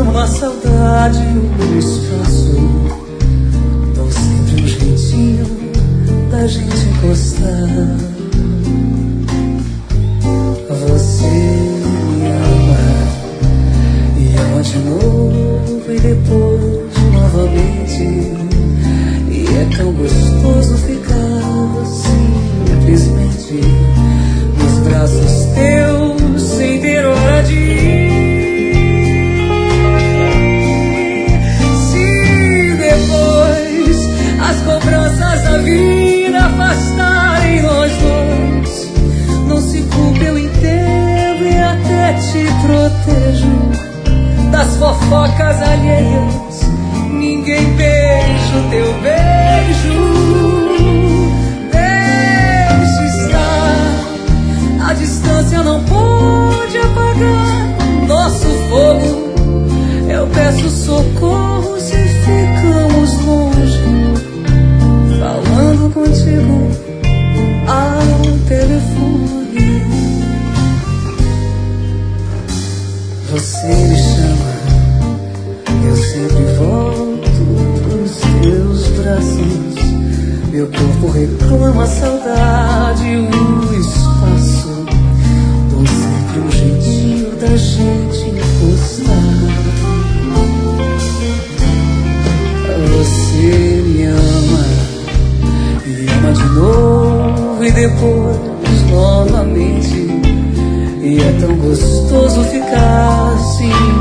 reclama a saudade, o espaço. Dou sempre um jeitinho da gente encostar. Você me ama e ama de novo e depois novamente. E é tão gostoso ficar simplesmente nos braços teus sem ter hora de ir. Se depois as cobranças da vida afastarem nós dois, não se culpe, eu entendo e até te protejo das fofocas alheias. Ninguém beija o teu beijo. Deixe estar, a distância não pode apagar nosso fogo. Eu peço socorro se ficamos longe, falando contigo ao telefone. Você me chama, eu sempre volto pros teus braços. Meu corpo reclama a saudade, o espaço. Dou sempre um jeitinho da gente encostar. Você me ama e ama de novo e depois novamente. E é tão gostoso ficar assim